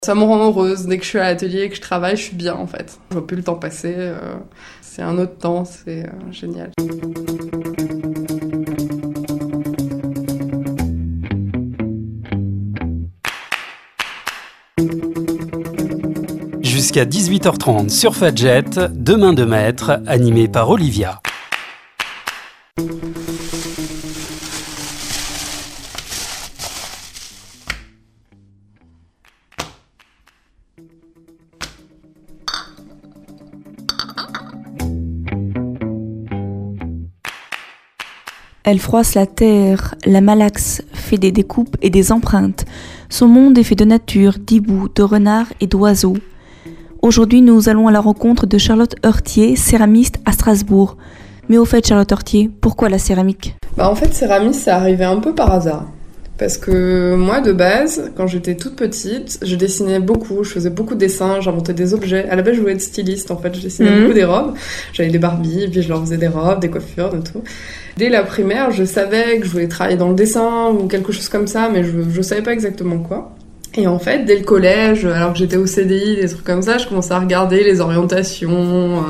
Ça me rend heureuse. Dès que je suis à l'atelier et que je travaille, je suis bien en fait. Je vois plus le temps passer. C'est un autre temps, c'est génial. Jusqu'à 18h30 sur Fadjet, Deux mains de maître, animé par Olivia. Elle froisse la terre, la malaxe, fait des découpes et des empreintes. Son monde est fait de nature, d'hiboux, de renards et d'oiseaux. Aujourd'hui, nous allons à la rencontre de Charlotte Heurtier, céramiste à Strasbourg. Mais au fait, Charlotte Heurtier, pourquoi la céramique ? En fait, céramiste, ça arrivait un peu par hasard. Parce que moi, de base, quand j'étais toute petite, je dessinais beaucoup, je faisais beaucoup de dessins, j'inventais des objets. À la base, je voulais être styliste, en fait. Je dessinais beaucoup des robes. J'avais des Barbies, puis je leur faisais des robes, des coiffures, et tout. Dès la primaire, je savais que je voulais travailler dans le dessin ou quelque chose comme ça, mais je savais pas exactement quoi. Et en fait, dès le collège, alors que j'étais au CDI, des trucs comme ça, je commençais à regarder les orientations,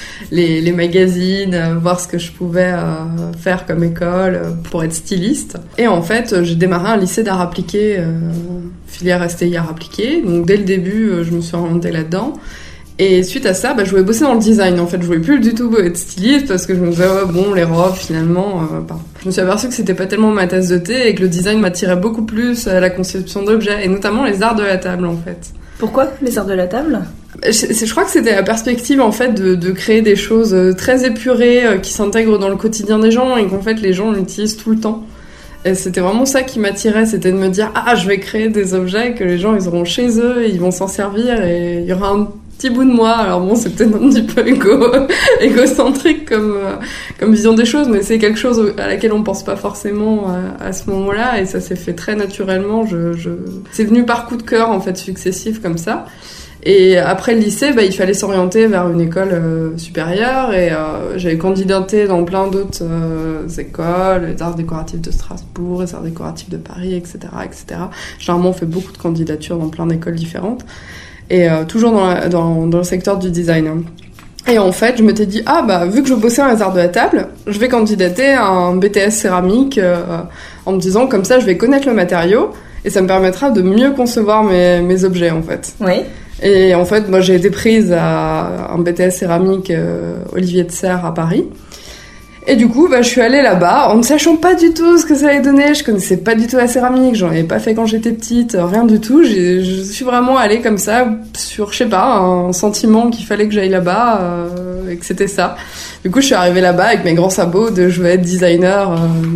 les magazines, voir ce que je pouvais faire comme école pour être styliste. Et en fait, j'ai démarré un lycée d'art appliqué, filière STI art appliqué. Donc dès le début, je me suis orientée là-dedans. Et suite à ça, je voulais bosser dans le design. En fait, je voulais plus du tout être styliste parce que je me disais, les robes, finalement... Je me suis aperçue que c'était pas tellement ma tasse de thé et que le design m'attirait beaucoup plus à la conception d'objets et notamment les arts de la table, en fait. Pourquoi les arts de la table ? Je crois que c'était la perspective, en fait, de créer des choses très épurées qui s'intègrent dans le quotidien des gens et qu'en fait, les gens l'utilisent tout le temps. Et c'était vraiment ça qui m'attirait, c'était de me dire, je vais créer des objets que les gens, ils auront chez eux et ils vont s'en servir et il y aura un petit bout de moi. Alors bon, c'est peut-être un petit peu égocentrique comme vision des choses, mais c'est quelque chose à laquelle on pense pas forcément à ce moment-là, et ça s'est fait très naturellement. C'est venu par coup de cœur, en fait, successif comme ça. Et après le lycée, il fallait s'orienter vers une école supérieure, et j'avais candidaté dans plein d'autres écoles, les arts décoratifs de Strasbourg, les arts décoratifs de Paris, etc., etc. Généralement, on fait beaucoup de candidatures dans plein d'écoles différentes. Et toujours dans le secteur du design. Et en fait, je m'étais dit, vu que je bossais dans les arts de la table, je vais candidater à un BTS céramique en me disant, comme ça, je vais connaître le matériau et ça me permettra de mieux concevoir mes objets, en fait. Oui. Et en fait, moi, j'ai été prise à un BTS céramique Olivier de Serres à Paris. Et du coup, je suis allée là-bas en ne sachant pas du tout ce que ça allait donner. Je connaissais pas du tout la céramique, j'en avais pas fait quand j'étais petite, rien du tout. Je suis vraiment allée comme ça sur, un sentiment qu'il fallait que j'aille là-bas et que c'était ça. Du coup, je suis arrivée là-bas avec mes grands sabots de je vais être designer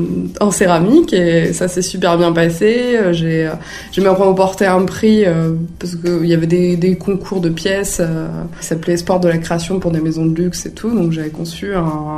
en céramique et ça s'est super bien passé. J'ai même remporté un prix parce qu'il y avait des concours de pièces qui s'appelait Espoir de la création pour des maisons de luxe et tout. Donc j'avais conçu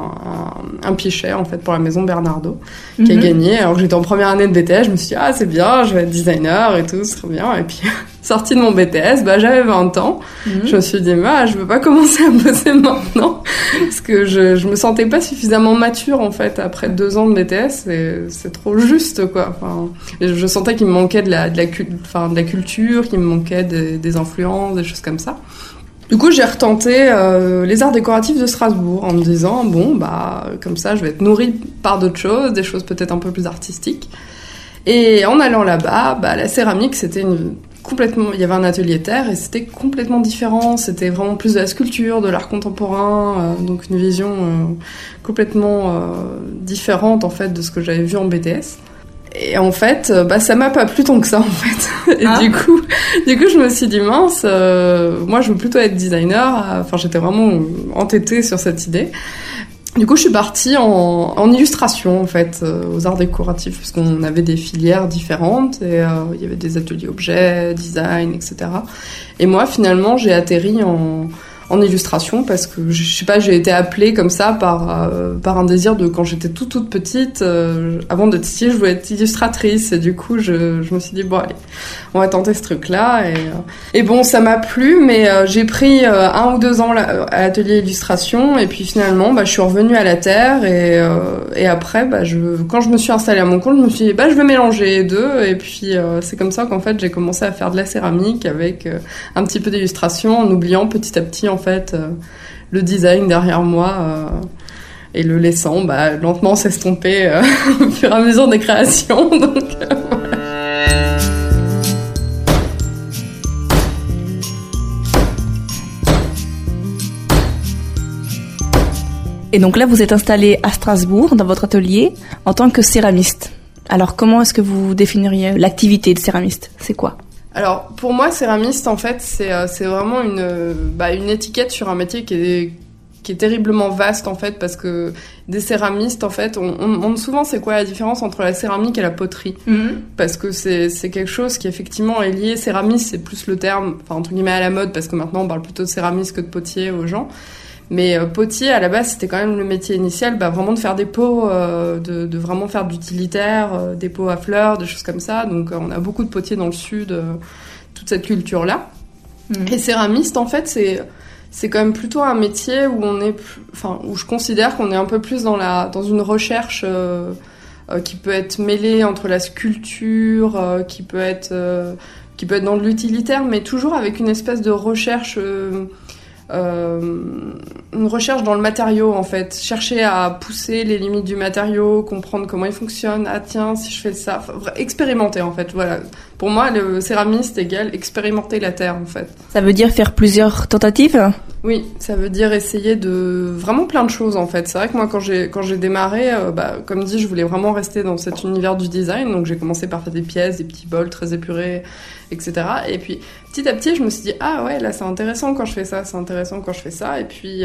un pichet en fait pour la maison Bernardo qui a gagné. Alors que j'étais en première année de BTS, je me suis dit c'est bien, je vais être designer et tout, c'est très bien. Et puis sortie de mon BTS, j'avais 20 ans. Je me suis dit je veux pas commencer à bosser maintenant parce que je me sentais pas suffisamment mature en fait après 2 ans de BTS et c'est trop juste quoi. Enfin, je sentais qu'il me manquait de la culture, qu'il me manquait des influences, des choses comme ça. Du coup, j'ai retenté les arts décoratifs de Strasbourg en me disant comme ça, je vais être nourrie par d'autres choses, des choses peut-être un peu plus artistiques. Et en allant là-bas, la céramique, c'était il y avait un atelier terre et c'était complètement différent. C'était vraiment plus de la sculpture, de l'art contemporain, donc une vision complètement différente en fait de ce que j'avais vu en BTS. Et en fait, ça m'a pas plu tant que ça en fait. Et du coup, je me suis dit mince, moi je veux plutôt être designer. Enfin, j'étais vraiment entêtée sur cette idée. Du coup, je suis partie en illustration, en fait, aux arts décoratifs, parce qu'on avait des filières différentes, et il y avait des ateliers objets, design, etc. Et moi, finalement, j'ai atterri en en illustration parce que je sais pas, j'ai été appelée comme ça par un désir de quand j'étais toute petite. Avant d'être styliste, je voulais être illustratrice et du coup je me suis dit bon allez, on va tenter ce truc-là et bon ça m'a plu, mais j'ai pris 1 ou 2 ans à l'atelier illustration et puis finalement je suis revenue à la terre et après quand je me suis installée à mon compte, je me suis dit je vais mélanger les deux et puis c'est comme ça qu'en fait j'ai commencé à faire de la céramique avec un petit peu d'illustration en oubliant petit à petit en fait le design derrière moi et le laissant lentement s'estomper au fur et à mesure des créations. Donc, Et donc là, vous êtes installé à Strasbourg, dans votre atelier, en tant que céramiste. Alors, comment est-ce que vous définiriez l'activité de céramiste ? C'est quoi ? Alors, pour moi, céramiste, en fait, c'est vraiment une étiquette sur un métier qui est terriblement vaste, en fait, parce que des céramistes, en fait, on demande souvent c'est quoi la différence entre la céramique et la poterie. Parce que c'est quelque chose qui, effectivement, est lié. Céramiste, c'est plus le terme, entre guillemets, à la mode, parce que maintenant, on parle plutôt de céramiste que de potier aux gens. Mais potier, à la base, c'était quand même le métier initial, vraiment de faire des pots, de vraiment faire d'utilitaire, des pots à fleurs, des choses comme ça. Donc, on a beaucoup de potiers dans le sud, toute cette culture-là. Et céramiste, en fait, c'est quand même plutôt un métier où où je considère qu'on est un peu plus dans une recherche qui peut être mêlée entre la sculpture, qui peut être dans l'utilitaire, mais toujours avec une espèce de recherche. Une recherche dans le matériau en fait, chercher à pousser les limites du matériau, comprendre comment il fonctionne, tiens si je fais ça, expérimenter en fait, voilà. Pour moi le céramiste égale expérimenter la terre en fait. Ça veut dire faire plusieurs tentatives ? Oui, ça veut dire essayer de vraiment plein de choses en fait. C'est vrai que moi quand j'ai démarré, comme dit, je voulais vraiment rester dans cet univers du design, donc j'ai commencé par faire des pièces, des petits bols très épurés, etc. Et puis petit à petit je me suis dit ah ouais là c'est intéressant quand je fais ça, c'est intéressant quand je fais ça. Et puis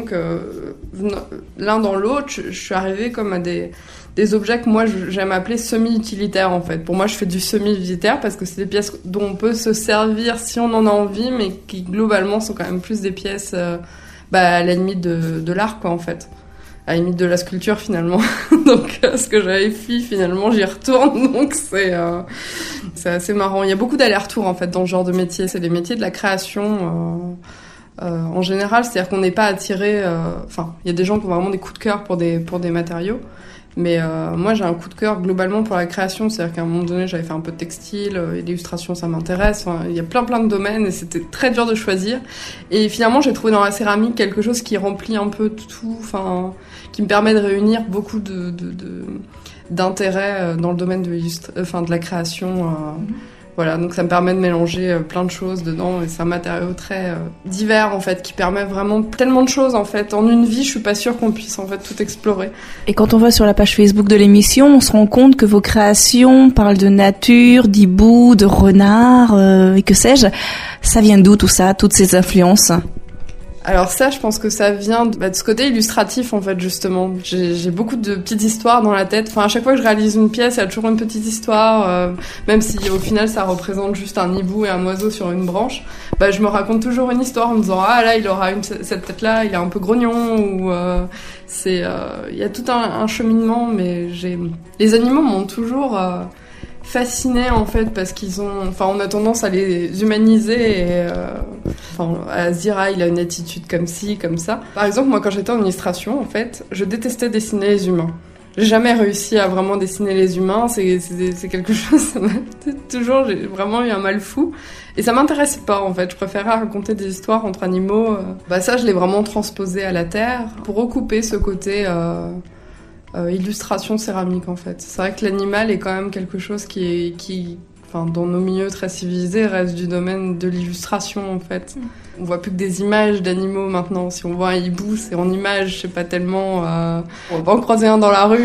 l'un dans l'autre, je suis arrivée comme à des objets que moi j'aime appeler semi-utilitaires en fait. Pour moi je fais du semi-utilitaire parce que c'est des pièces dont on peut se servir si on en a envie, mais qui globalement sont quand même plus des pièces à la limite de l'art quoi en fait. À la limite de la sculpture finalement. Donc ce que j'avais fait finalement j'y retourne, donc c'est assez marrant. Il y a beaucoup d'allers-retours en fait dans ce genre de métier. C'est les métiers de la création en général, c'est-à-dire qu'on n'est pas attiré. Il y a des gens qui ont vraiment des coups de cœur pour des matériaux. Mais moi j'ai un coup de cœur globalement pour la création, c'est-à-dire qu'à un moment donné j'avais fait un peu de textile, et l'illustration ça m'intéresse, il y a plein de domaines et c'était très dur de choisir. Et finalement j'ai trouvé dans la céramique quelque chose qui remplit un peu tout, qui me permet de réunir beaucoup d'intérêt dans le domaine de la création. Voilà, donc ça me permet de mélanger plein de choses dedans et c'est un matériau très divers en fait qui permet vraiment tellement de choses en fait. En une vie, je suis pas sûre qu'on puisse en fait tout explorer. Et quand on va sur la page Facebook de l'émission, on se rend compte que vos créations parlent de nature, d'hibou, de renard et que sais-je. Ça vient d'où tout ça, toutes ces influences ? Alors ça, je pense que ça vient de ce côté illustratif, en fait, justement. J'ai beaucoup de petites histoires dans la tête. À chaque fois que je réalise une pièce, il y a toujours une petite histoire, même si au final, ça représente juste un hibou et un oiseau sur une branche. Je me raconte toujours une histoire en me disant « Ah, là, il aura cette tête-là, il est un peu grognon », ou il y a tout un cheminement, mais les animaux m'ont toujours fascinés en fait parce qu'ils ont, on a tendance à les humaniser et à se dire ah il a une attitude comme ci comme ça. Par exemple moi quand j'étais en illustration en fait je détestais dessiner les humains. J'ai jamais réussi à vraiment dessiner les humains, c'est quelque chose, ça m'a toujours, j'ai vraiment eu un mal fou et ça m'intéressait pas en fait. Je préférais raconter des histoires entre animaux. Ça je l'ai vraiment transposé à la terre pour recouper ce côté illustration céramique en fait. C'est vrai que l'animal est quand même quelque chose qui dans nos milieux très civilisés reste du domaine de l'illustration en fait. On voit plus que des images d'animaux maintenant. Si on voit un hibou, c'est en image, c'est pas tellement. On va pas en croiser un dans la rue.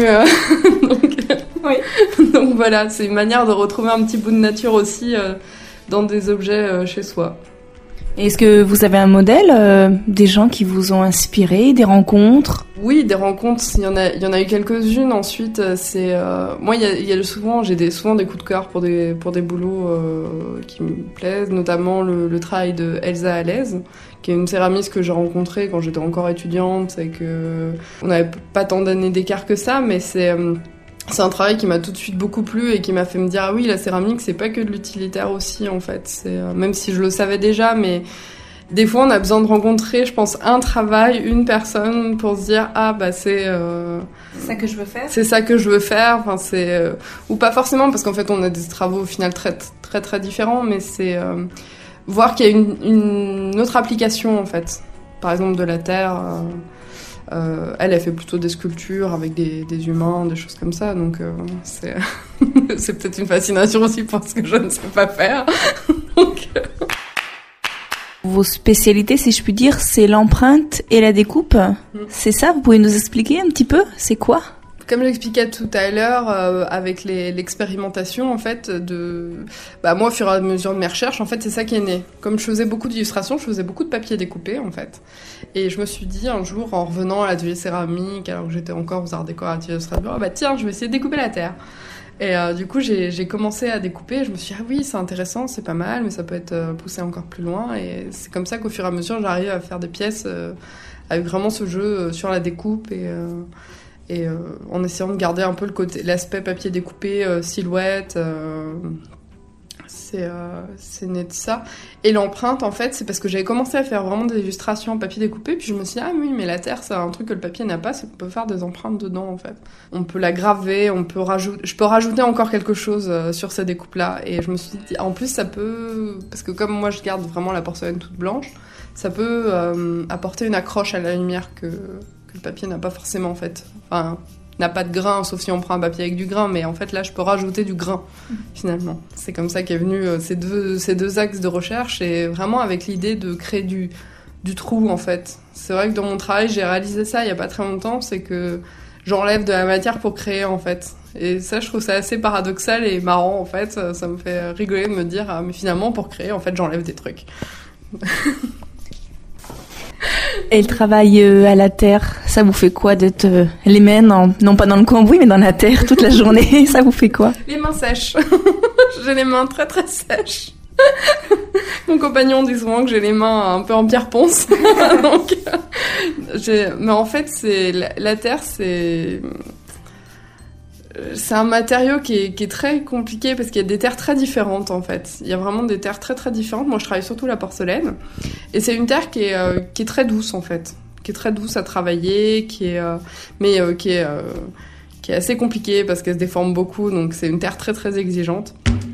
Donc voilà, c'est une manière de retrouver un petit bout de nature aussi dans des objets chez soi. Et est-ce que vous avez un modèle, des gens qui vous ont inspiré, des rencontres? Oui, des rencontres, il y en a eu quelques-unes. Ensuite, moi, j'ai souvent des coups de cœur pour des boulots qui me plaisent, notamment le travail de Elsa Alez, qui est une céramiste que j'ai rencontrée quand j'étais encore étudiante et que on n'avait pas tant d'années d'écart que ça, mais c'est un travail qui m'a tout de suite beaucoup plu et qui m'a fait me dire ah oui, la céramique c'est pas que de l'utilitaire aussi en fait. Même si je le savais déjà, mais des fois on a besoin de rencontrer, je pense, un travail, une personne pour se dire ah bah c'est ça que je veux faire. C'est ça que je veux faire. Enfin ou pas forcément parce qu'en fait on a des travaux au final très très très différents, mais c'est voir qu'il y a une autre application en fait. Par exemple de la terre. Elle fait plutôt des sculptures avec des humains, des choses comme ça, donc c'est peut-être une fascination aussi pour ce que je ne sais pas faire. Donc, Vos spécialités, si je puis dire, c'est l'empreinte et la découpe. C'est ça? Vous pouvez nous expliquer un petit peu? C'est quoi? Comme j'expliquais tout à l'heure, avec l'expérimentation, en fait, moi, au fur et à mesure de mes recherches, en fait, c'est ça qui est né. Comme je faisais beaucoup d'illustrations, je faisais beaucoup de papier découpé, en fait. Et je me suis dit, un jour, en revenant à l'atelier céramique, alors que j'étais encore aux arts décoratifs de Strasbourg, tiens, je vais essayer de découper la terre. Et du coup, j'ai commencé à découper. Je me suis dit, ah oui, c'est intéressant, c'est pas mal, mais ça peut être poussé encore plus loin. Et c'est comme ça qu'au fur et à mesure, j'arrive à faire des pièces avec vraiment ce jeu sur la découpe et en essayant de garder un peu l'aspect papier découpé, silhouette, c'est né de ça. Et l'empreinte, en fait, c'est parce que j'avais commencé à faire vraiment des illustrations en papier découpé, puis je me suis dit, ah oui, mais la terre, c'est un truc que le papier n'a pas, c'est qu'on peut faire des empreintes dedans, en fait. On peut la graver, je peux rajouter encore quelque chose sur ces découpes-là. Et je me suis dit, en plus, ça peut, parce que comme moi, je garde vraiment la porcelaine toute blanche, ça peut apporter une accroche à la lumière que le papier n'a pas forcément en fait. Enfin, n'a pas de grain, sauf si on prend un papier avec du grain, mais en fait là je peux rajouter du grain finalement. C'est comme ça qu'est venu ces deux axes de recherche et vraiment avec l'idée de créer du trou en fait. C'est vrai que dans mon travail j'ai réalisé ça il y a pas très longtemps, c'est que j'enlève de la matière pour créer en fait. Et ça je trouve ça assez paradoxal et marrant en fait, ça me fait rigoler de me dire mais finalement pour créer en fait j'enlève des trucs. Et le travail à la terre, ça vous fait quoi d'être les mains, non pas dans le cambouis, mais dans la terre toute la journée? Ça vous fait quoi? Les mains sèches. J'ai les mains très très sèches. Mon compagnon dit souvent que j'ai les mains un peu en pierre ponce. Donc, mais en fait, la terre, c'est un matériau qui est très compliqué parce qu'il y a des terres très différentes en fait. Il y a vraiment des terres très très différentes. Moi je travaille surtout la porcelaine et c'est une terre qui est très douce en fait, qui est très douce à travailler, qui est assez compliquée parce qu'elle se déforme beaucoup, donc c'est une terre très très exigeante.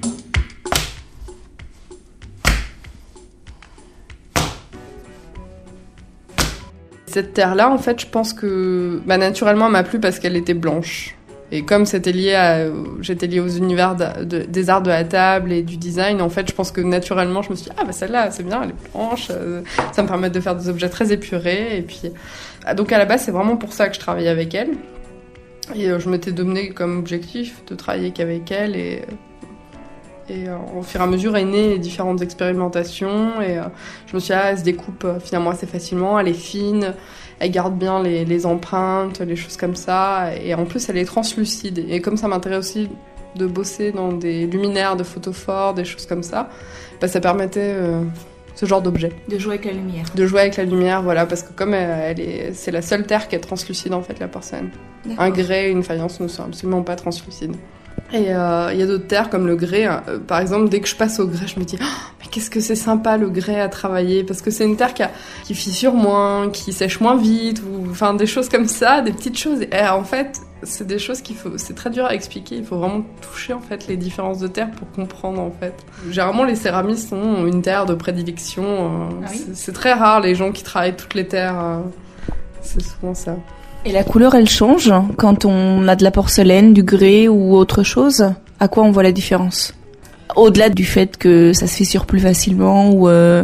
Cette terre-là en fait je pense que naturellement elle m'a plu parce qu'elle était blanche. Et comme j'étais liée aux univers des arts de la table et du design, en fait, je pense que naturellement, je me suis dit, celle-là, c'est bien, elle est blanche, ça me permet de faire des objets très épurés. Et puis, donc à la base, c'est vraiment pour ça que je travaillais avec elle. Et je m'étais donné comme objectif de travailler qu'avec elle. Et au fur et à mesure est nées les différentes expérimentations. Et je me suis dit, elle se découpe finalement assez facilement, elle est fine. Elle garde bien les empreintes, les choses comme ça. Et en plus, elle est translucide. Et comme ça m'intéresse aussi de bosser dans des luminaires de photophores, des choses comme ça, ça permettait ce genre d'objet. De jouer avec la lumière. De jouer avec la lumière, voilà. Parce que comme c'est la seule terre qui est translucide, en fait, la porcelaine. D'accord. Un grès, une faïence ne sont absolument pas translucides. Et il y a d'autres terres comme le grès. Par exemple, dès que je passe au grès, je me dis mais qu'est-ce que c'est sympa le grès à travailler, parce que c'est une terre qui fissure moins, qui sèche moins vite, enfin des choses comme ça, des petites choses. Et en fait, c'est des choses c'est très dur à expliquer. Il faut vraiment toucher en fait les différences de terre pour comprendre en fait. Généralement, les céramistes ont une terre de prédilection. C'est très rare les gens qui travaillent toutes les terres. C'est souvent ça. Et la couleur, elle change quand on a de la porcelaine, du grès ou autre chose? À quoi on voit la différence? Au-delà du fait que ça se fissure plus facilement ou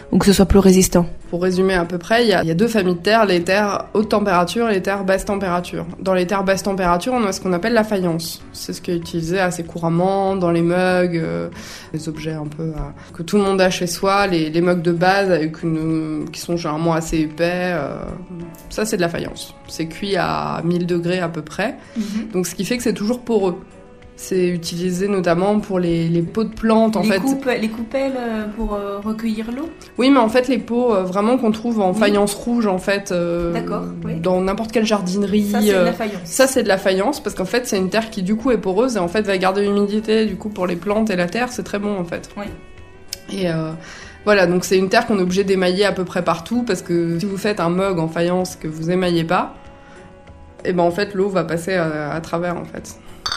ou que ce soit plus résistant. Pour résumer à peu près, il y a deux familles de terre, les terres haute température et les terres basse température. Dans les terres basse température, on a ce qu'on appelle la faïence. C'est ce qui est utilisé assez couramment dans les mugs, les objets un peu que tout le monde a chez soi, les mugs de base qui sont généralement assez épais. Ça, c'est de la faïence. C'est cuit à 1000 degrés à peu près. Donc ce qui fait que c'est toujours poreux. C'est utilisé notamment pour les pots de plantes, en fait. Les coupelles pour recueillir l'eau ? Oui, mais en fait, les pots vraiment qu'on trouve en faïence rouge, en fait, D'accord, oui. Dans n'importe quelle jardinerie. Ça, c'est de la faïence. Ça, c'est de la faïence, parce qu'en fait, c'est une terre qui, du coup, est poreuse et en fait, va garder l'humidité. Du coup, pour les plantes et la terre, c'est très bon, en fait. Oui. Et voilà, donc c'est une terre qu'on est obligé d'émailler à peu près partout, parce que si vous faites un mug en faïence que vous émaillez pas, et ben en fait, l'eau va passer à travers, en fait.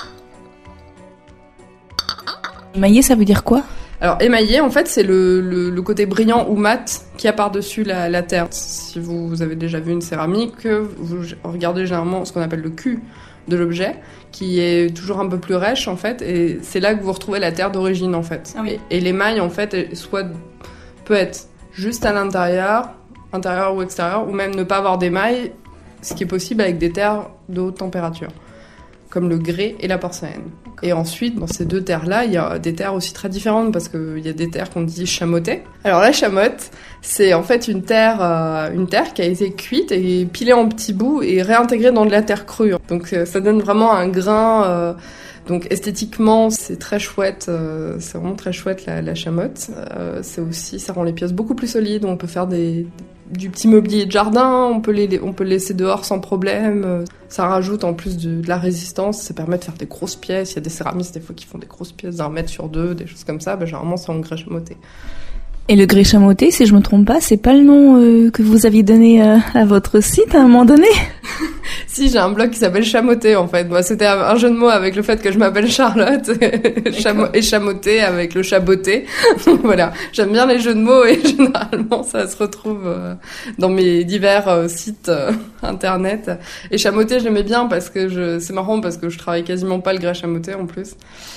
Émailler, ça veut dire quoi ? Alors émailler, en fait, c'est le côté brillant ou mat qu'il y a par-dessus la terre. Si vous avez déjà vu une céramique, vous regardez généralement ce qu'on appelle le cul de l'objet, qui est toujours un peu plus rêche, en fait, et c'est là que vous retrouvez la terre d'origine, en fait. Ah oui. Et l'émail, en fait, peut être juste à l'intérieur, intérieur ou extérieur, ou même ne pas avoir d'émail, ce qui est possible avec des terres de haute température, comme le grès et la porcelaine. Et ensuite, dans ces deux terres-là, il y a des terres aussi très différentes, parce qu'il y a des terres qu'on dit chamottées. Alors la chamotte, c'est en fait une terre qui a été cuite et pilée en petits bouts et réintégrée dans de la terre crue. Donc ça donne vraiment un grain... Donc esthétiquement, c'est très chouette, c'est vraiment très chouette la chamotte. C'est aussi, ça rend les pièces beaucoup plus solides, on peut faire du petit mobilier de jardin, on peut le laisser dehors sans problème. Ça rajoute en plus de la résistance, ça permet de faire des grosses pièces. Il y a des céramistes des fois qui font des grosses pièces d'1 mètre sur 2, des choses comme ça, généralement c'est en grès chamoté. Et le grès chamoté, si je me trompe pas, c'est pas le nom que vous aviez donné à votre site à un moment donné ? Si, j'ai un blog qui s'appelle Chamoté, en fait. Moi, c'était un jeu de mots avec le fait que je m'appelle Charlotte et chamoté avec le chaboté. Voilà. J'aime bien les jeux de mots et généralement, ça se retrouve dans mes divers sites internet. Et chamoté, je l'aimais bien parce que c'est marrant parce que je travaille quasiment pas le grès chamoté en plus.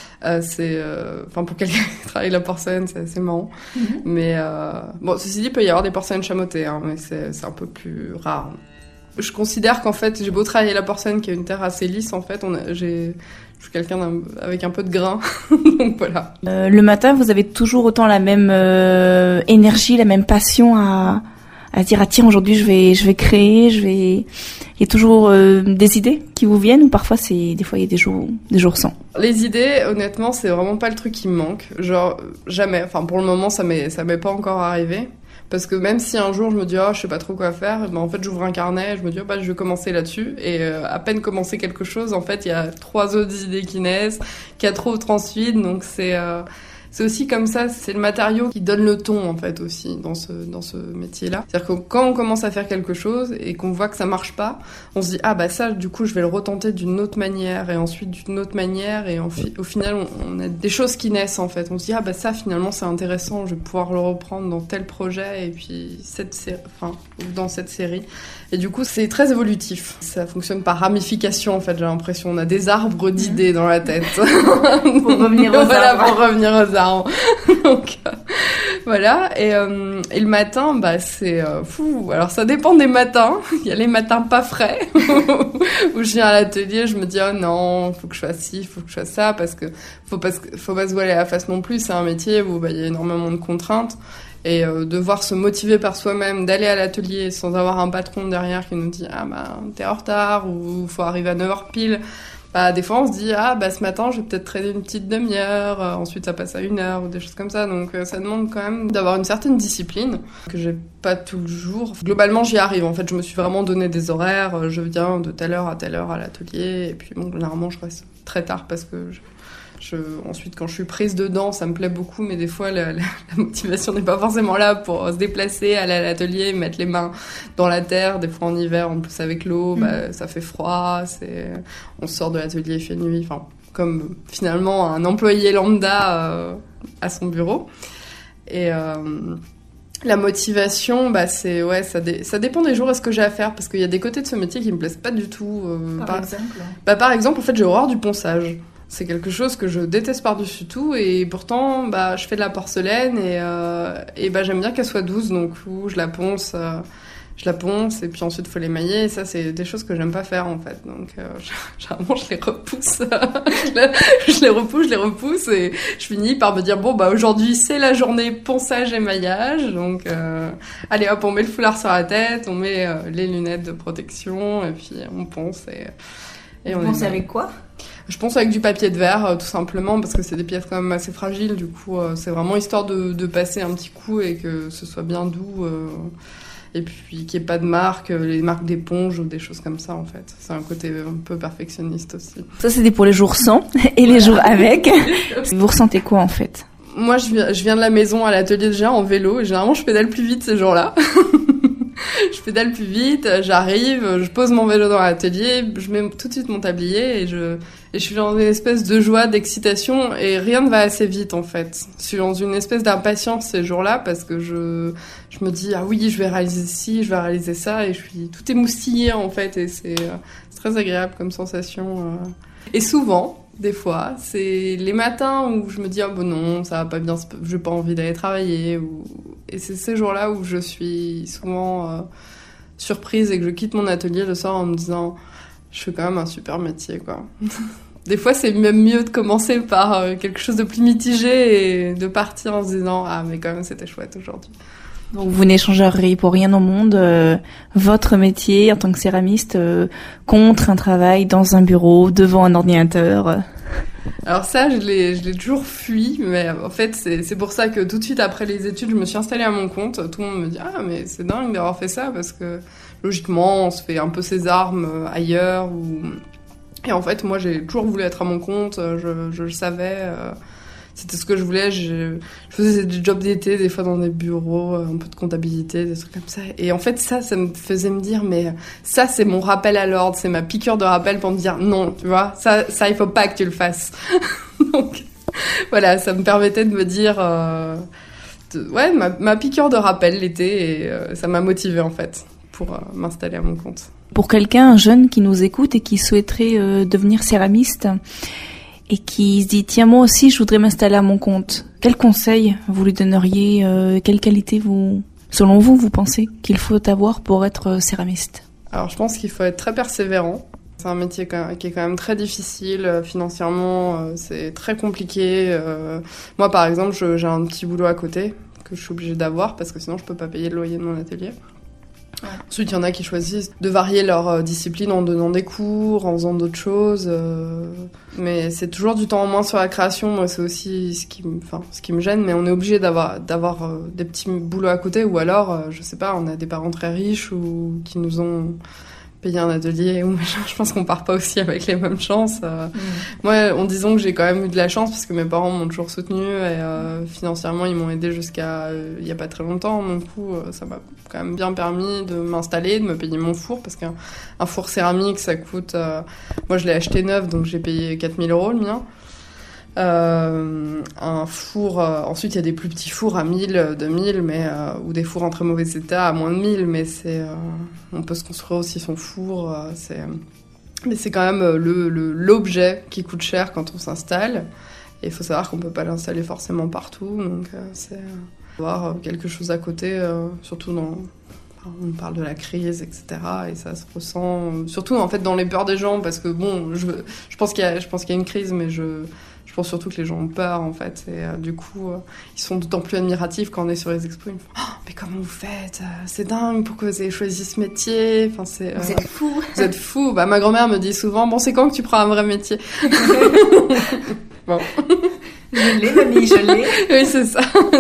Pour quelqu'un qui travaille la porcelaine, c'est assez marrant. Mais bon, ceci dit, il peut y avoir des porcelaines chamottées, hein, mais c'est un peu plus rare. Je considère qu'en fait, j'ai beau travailler la porcelaine, qui est une terre assez lisse, en fait, je suis quelqu'un avec un peu de grain, donc voilà. Le matin, vous avez toujours autant la même énergie, la même passion à dire tiens, aujourd'hui je vais créer, il y a toujours des idées qui vous viennent, ou parfois des fois il y a des jours sans. Les idées, honnêtement, c'est vraiment pas le truc qui me manque, genre jamais. Enfin, pour le moment, ça m'est pas encore arrivé. Parce que même si un jour je me dis je sais pas trop quoi faire, en fait j'ouvre un carnet, je me dis je vais commencer là-dessus, et à peine commencer quelque chose, en fait il y a 3 autres idées qui naissent, 4 autres ensuite, donc c'est aussi comme ça, c'est le matériau qui donne le ton, en fait, aussi dans ce métier-là. C'est-à-dire que quand on commence à faire quelque chose et qu'on voit que ça marche pas, on se dit ça, du coup je vais le retenter d'une autre manière, et ensuite d'une autre manière, et au final on a des choses qui naissent, en fait. On se dit ça finalement c'est intéressant, je vais pouvoir le reprendre dans tel projet, et puis dans cette série. Et du coup c'est très évolutif. Ça fonctionne par ramification, en fait, j'ai l'impression. On a des arbres d'idées dans la tête. Pour revenir aux arbres. Pour revenir aux arbres. Donc voilà, et le matin, c'est fou. Alors ça dépend des matins. Il y a les matins pas frais où je viens à l'atelier, je me dis non, faut que je fasse ci, faut que je fasse ça, parce que faut pas se voiler la face non plus. C'est un métier où il y a énormément de contraintes. Et devoir se motiver par soi-même, d'aller à l'atelier sans avoir un patron derrière qui nous dit t'es en retard, ou faut arriver à 9h pile. Des fois on se dit ce matin je vais peut-être traîner une petite demi-heure, ensuite ça passe à 1 heure ou des choses comme ça, donc ça demande quand même d'avoir une certaine discipline que j'ai pas tout le jour. Globalement j'y arrive, en fait je me suis vraiment donné des horaires, je viens de telle heure à l'atelier, et puis généralement je reste très tard parce que ensuite, quand je suis prise dedans, ça me plaît beaucoup, mais des fois, la motivation n'est pas forcément là pour se déplacer, aller à l'atelier, mettre les mains dans la terre. Des fois, en hiver, en plus avec l'eau, ça fait froid, on sort de l'atelier, il fait nuit. Enfin, comme finalement un employé lambda à son bureau. Et la motivation, ça dépend des jours et ce que j'ai à faire, parce qu'il y a des côtés de ce métier qui me plaisent pas du tout. Par exemple, en fait, j'ai horreur du ponçage. C'est quelque chose que je déteste par-dessus tout, et pourtant, je fais de la porcelaine, et j'aime bien qu'elle soit douce, donc je la ponce, et puis ensuite, il faut l'émailler, et ça, c'est des choses que j'aime pas faire, en fait. Donc, généralement, je les repousse, je les repousse, et je finis par me dire, aujourd'hui, c'est la journée ponçage, émaillage, donc, allez hop, on met le foulard sur la tête, on met les lunettes de protection, et puis on ponce, et on ponce avec quoi ? Je pense avec du papier de verre, tout simplement, parce que c'est des pièces quand même assez fragiles. Du coup, c'est vraiment histoire de passer un petit coup et que ce soit bien doux. Et puis qu'il n'y ait pas de marques, les marques d'éponge ou des choses comme ça, en fait. C'est un côté un peu perfectionniste aussi. Ça, c'était pour les jours sans et les jours avec. Vous ressentez quoi, en fait ? Moi, je viens de la maison à l'atelier déjà en vélo. Et généralement, je pédale plus vite ces jours-là. Je pédale plus vite, j'arrive, je pose mon vélo dans l'atelier, je mets tout de suite mon tablier et je suis dans une espèce de joie, d'excitation, et rien ne va assez vite en fait. Je suis dans une espèce d'impatience ces jours-là parce que je me dis ah oui, je vais réaliser ci, je vais réaliser ça, et je suis tout émoustillée en fait, et c'est très agréable comme sensation. Et souvent, des fois, c'est les matins où je me dis non, ça va pas bien, j'ai pas envie d'aller travailler, et c'est ces jours-là où je suis souvent surprise et que je quitte mon atelier le soir en me disant je fais quand même un super métier, quoi. Des fois, c'est même mieux de commencer par quelque chose de plus mitigé et de partir en se disant ah mais quand même c'était chouette aujourd'hui. Donc vous n'échangeriez pour rien au monde votre métier en tant que céramiste contre un travail dans un bureau, devant un ordinateur. Alors ça, je l'ai toujours fui, mais en fait, c'est pour ça que tout de suite après les études, je me suis installée à mon compte. Tout le monde me dit « Ah, mais c'est dingue d'avoir fait ça », parce que logiquement, on se fait un peu ses armes ailleurs. Et en fait, moi, j'ai toujours voulu être à mon compte, je le savais, c'était ce que je voulais. Je faisais des jobs d'été, des fois dans des bureaux, un peu de comptabilité, des trucs comme ça. Et en fait, ça me faisait me dire, mais ça, c'est mon rappel à l'ordre, c'est ma piqûre de rappel pour me dire non, tu vois, ça, il faut pas que tu le fasses. Donc, voilà, ça me permettait de me dire, ma piqûre de rappel l'été, et ça m'a motivée en fait pour m'installer à mon compte. Pour quelqu'un, un jeune qui nous écoute et qui souhaiterait devenir céramiste, et qui se dit tiens, moi aussi je voudrais m'installer à mon compte, quel conseil vous lui donneriez, quelle qualité selon vous pensez qu'il faut avoir pour être céramiste? Alors je pense qu'il faut être très persévérant. C'est un métier qui est quand même très difficile financièrement, c'est très compliqué. Moi par exemple, j'ai un petit boulot à côté que je suis obligée d'avoir parce que sinon je peux pas payer le loyer de mon atelier. Ouais. Ensuite, il y en a qui choisissent de varier leur discipline en donnant des cours, en faisant d'autres choses. Mais c'est toujours du temps en moins sur la création. Moi, c'est aussi ce qui me gêne. Mais on est obligé d'avoir des petits boulots à côté. Ou alors, je sais pas, on a des parents très riches ou qui nous ont payé un atelier. Ou je pense qu'on part pas aussi avec les mêmes chances. Moi, disons que j'ai quand même eu de la chance parce que mes parents m'ont toujours soutenue et financièrement, ils m'ont aidé jusqu'à il y a pas très longtemps. Du coup, ça m'a quand même bien permis de m'installer, de me payer mon four parce qu'un four céramique, ça coûte... moi, je l'ai acheté neuf, donc j'ai payé 4 000 € le mien. Un four... ensuite, il y a des plus petits fours à 1000, 2000, ou des fours en très mauvais état à moins de 1000, mais on peut se construire aussi son four. Mais c'est quand même l'objet qui coûte cher quand on s'installe. Et il faut savoir qu'on peut pas l'installer forcément partout, donc c'est avoir quelque chose à côté, surtout on parle de la crise, etc. Et ça se ressent, surtout en fait dans les peurs des gens, parce que bon, je pense qu'il y a une crise, mais je pense surtout que les gens ont peur en fait, et du coup ils sont d'autant plus admiratifs quand on est sur les expos. Ils me font mais comment vous faites, c'est dingue, pourquoi vous avez choisi ce métier, enfin c'est vous êtes fous. Vous êtes fous. Ma grand-mère me dit souvent bon, c'est quand que tu prends un vrai métier? Bon. Je l'ai, mamie, je l'ai. Oui, c'est ça.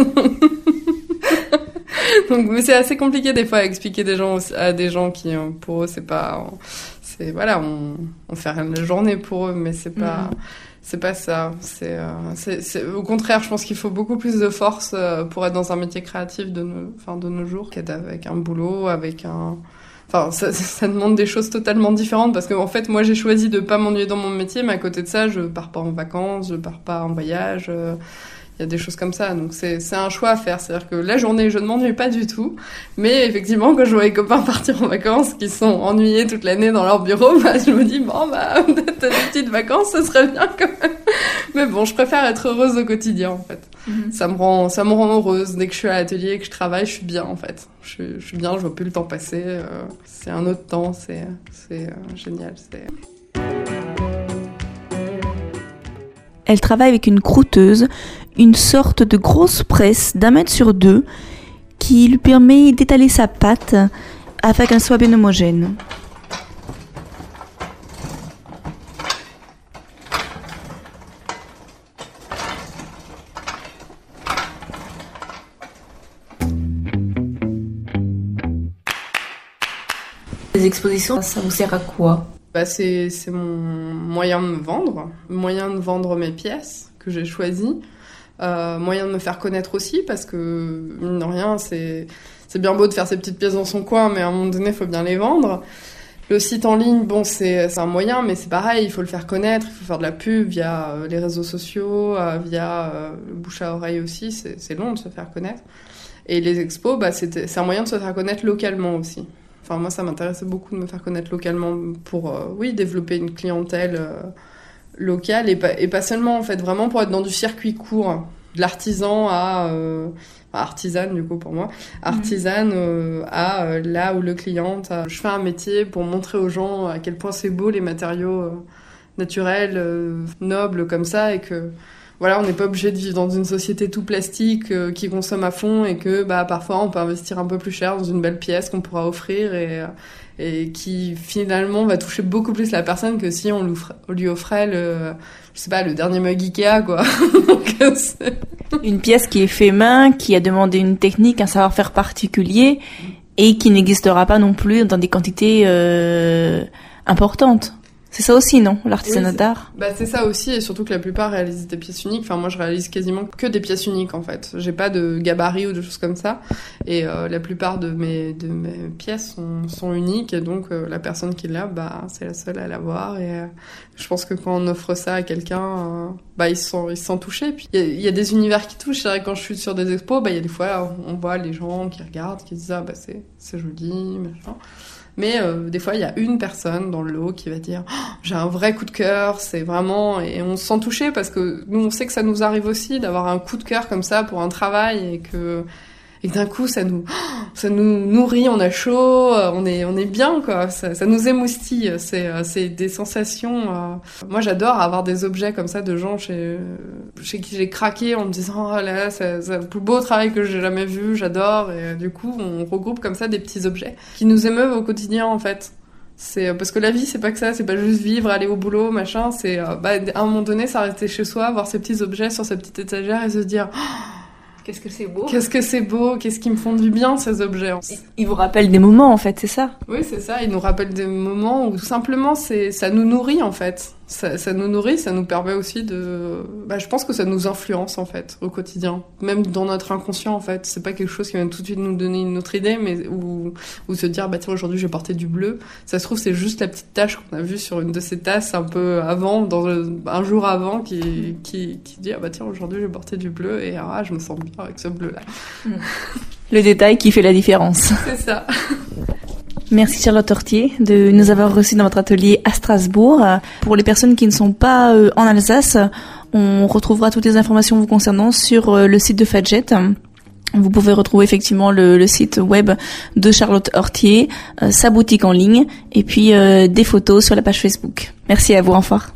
Donc, mais c'est assez compliqué des fois à expliquer à des gens qui, pour eux, c'est pas, voilà, on fait rien de la journée pour eux, mais c'est pas ça. C'est au contraire, je pense qu'il faut beaucoup plus de force pour être dans un métier créatif de nos jours qu'être avec un boulot, Enfin, ça demande des choses totalement différentes parce que en fait, moi, j'ai choisi de pas m'ennuyer dans mon métier, mais à côté de ça, je pars pas en vacances, je pars pas en voyage. Il y a des choses comme ça, donc c'est un choix à faire. C'est-à-dire que la journée, je ne m'ennuie pas du tout, mais effectivement, quand je vois les copains partir en vacances, qui sont ennuyés toute l'année dans leur bureau, bah, je me dis, bon, bah, t'as des petites vacances, ce serait bien quand même. Mais bon, je préfère être heureuse au quotidien, en fait. Ça me rend heureuse. Dès que je suis à l'atelier et que je travaille, je suis bien, en fait. Je suis bien, je vois plus le temps passer. C'est un autre temps, c'est génial. Elle travaille avec une croûteuse, une sorte de grosse presse d'1 mètre sur 2 qui lui permet d'étaler sa pâte afin qu'elle soit bien homogène. Les expositions, ça vous sert à quoi ? Bah, c'est mon moyen de me vendre mes pièces que j'ai choisies, moyen de me faire connaître aussi, parce que, mine de rien, c'est bien beau de faire ses petites pièces dans son coin, mais à un moment donné, il faut bien les vendre. Le site en ligne, bon, c'est un moyen, mais c'est pareil, il faut le faire connaître, il faut faire de la pub via les réseaux sociaux, via le bouche à oreille aussi, c'est long de se faire connaître. Et les expos, bah, c'est un moyen de se faire connaître localement aussi. Enfin, moi, ça m'intéressait beaucoup de me faire connaître localement pour, développer une clientèle locale et pas seulement, en fait, vraiment pour être dans du circuit court, de l'artisan à artisane, du coup, pour moi, artisane à là où le client, je fais un métier pour montrer aux gens à quel point c'est beau les matériaux naturels, nobles comme ça, et que voilà, on n'est pas obligé de vivre dans une société tout plastique qui consomme à fond, et que parfois on peut investir un peu plus cher dans une belle pièce qu'on pourra offrir et qui finalement va toucher beaucoup plus la personne que si on lui offrait le dernier mug Ikea, quoi. Donc, une pièce qui est fait main, qui a demandé une technique, un savoir-faire particulier et qui n'existera pas non plus dans des quantités importantes. C'est ça aussi, non, l'artisanat d'art? C'est ça aussi, et surtout que la plupart réalisent des pièces uniques. Enfin, moi, je réalise quasiment que des pièces uniques, en fait. J'ai pas de gabarit ou de choses comme ça. Et la plupart de mes pièces sont uniques, et donc la personne qui l'a, c'est la seule à l'avoir. Et je pense que quand on offre ça à quelqu'un, ils se sentent touchés. Puis il y a des univers qui touchent. C'est vrai, quand je suis sur des expos, il y a des fois, on voit les gens qui regardent, qui disent c'est joli, machin. Mais des fois, il y a une personne dans le lot qui va dire j'ai un vrai coup de cœur, c'est vraiment... Et on se sent touché parce que nous, on sait que ça nous arrive aussi d'avoir un coup de cœur comme ça pour un travail, et que d'un coup, ça nous nourrit, on a chaud, on est bien, quoi. Ça nous émoustille, c'est des sensations... Moi, j'adore avoir des objets comme ça de gens chez qui j'ai craqué en me disant oh là, c'est le plus beau travail que j'ai jamais vu, j'adore. Et du coup, on regroupe comme ça des petits objets qui nous émeuvent au quotidien, en fait. C'est parce que la vie, c'est pas que ça, c'est pas juste vivre, aller au boulot, machin, c'est à un moment donné s'arrêter chez soi, voir ces petits objets sur sa petite étagère et se dire qu'est-ce que c'est beau, qu'est-ce qui me font du bien, ces objets. Ils vous rappellent des moments, en fait, c'est ça? Oui, c'est ça, ils nous rappellent des moments où tout simplement ça nous nourrit, en fait. Ça nous nourrit, ça nous permet aussi de... je pense que ça nous influence, en fait, au quotidien. Même dans notre inconscient, en fait. C'est pas quelque chose qui va tout de suite nous donner une autre idée, mais ou se dire, tiens, aujourd'hui, je vais porter du bleu. Ça se trouve, c'est juste la petite tache qu'on a vue sur une de ces tasses un peu avant, un jour avant, qui dit, tiens, aujourd'hui, je vais porter du bleu, et je me sens bien avec ce bleu-là. Le détail qui fait la différence. C'est ça. Merci Charlotte Hortier de nous avoir reçus dans votre atelier à Strasbourg. Pour les personnes qui ne sont pas en Alsace, on retrouvera toutes les informations vous concernant sur le site de Fadjet. Vous pouvez retrouver effectivement le site web de Charlotte Hortier, sa boutique en ligne et puis des photos sur la page Facebook. Merci à vous, au revoir.